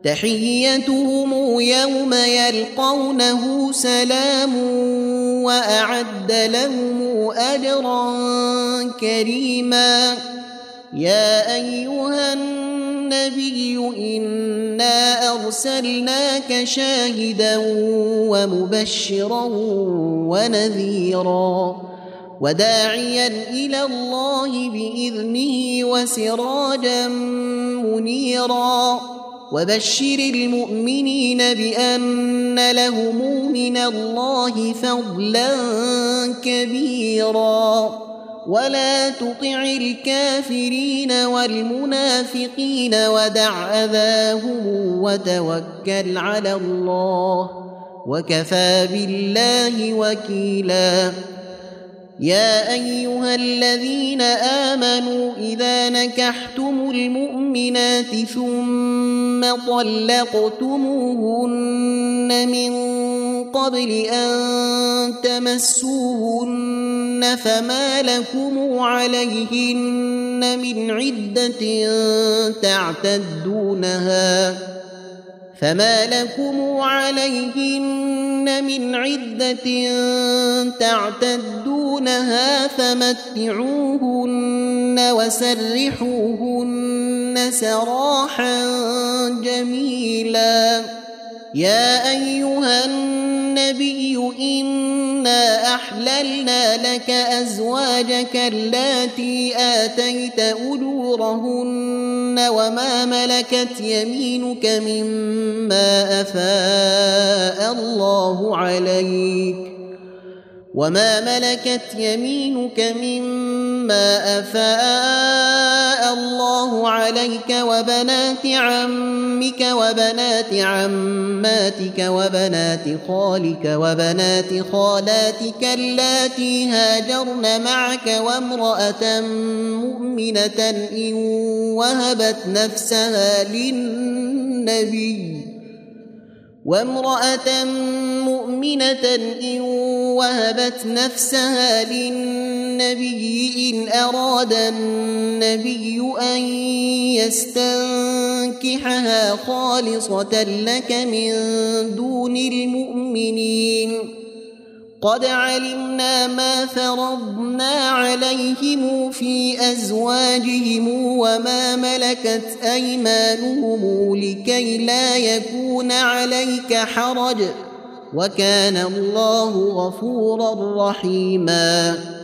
تحيتهم يوم يلقونه سلام وأعد لهم أجرا كريما. يا أيها النبي إنا أرسلناك شاهدا ومبشرا ونذيرا وداعيا إلى الله بإذنه وسراجا منيرا وبشر المؤمنين بأن لهم من الله فضلا كبيرا ولا تطع الكافرين والمنافقين ودع أذاهم وتوكل على الله وكفى بالله وكيلا. يا أيها الذين آمنوا إذا نكحتم المؤمنات ثم طلقتموهن من قبل أن تمسوهن فما لكم عليهن من عدة تعتدونها فمتعوهن وسرحوهن سراحا جميلا. يا أيها النبي إنا أحللنا لك أزواجك اللاتي آتيت أجورهن وما ملكت يمينك مما أفاء الله عليك وبنات عمك وبنات عماتك وبنات خالك وبنات خالاتك اللاتي هاجرن معك وامرأة مؤمنة إن وهبت نفسها للنبي إن أراد النبي أن يستنكحها خالصة لك من دون المؤمنين. قد علمنا ما فرضنا عليهم في أزواجهم وما ملكت أيمانهم لكي لا يكون عليك حرج وكان الله غفورا رحيما.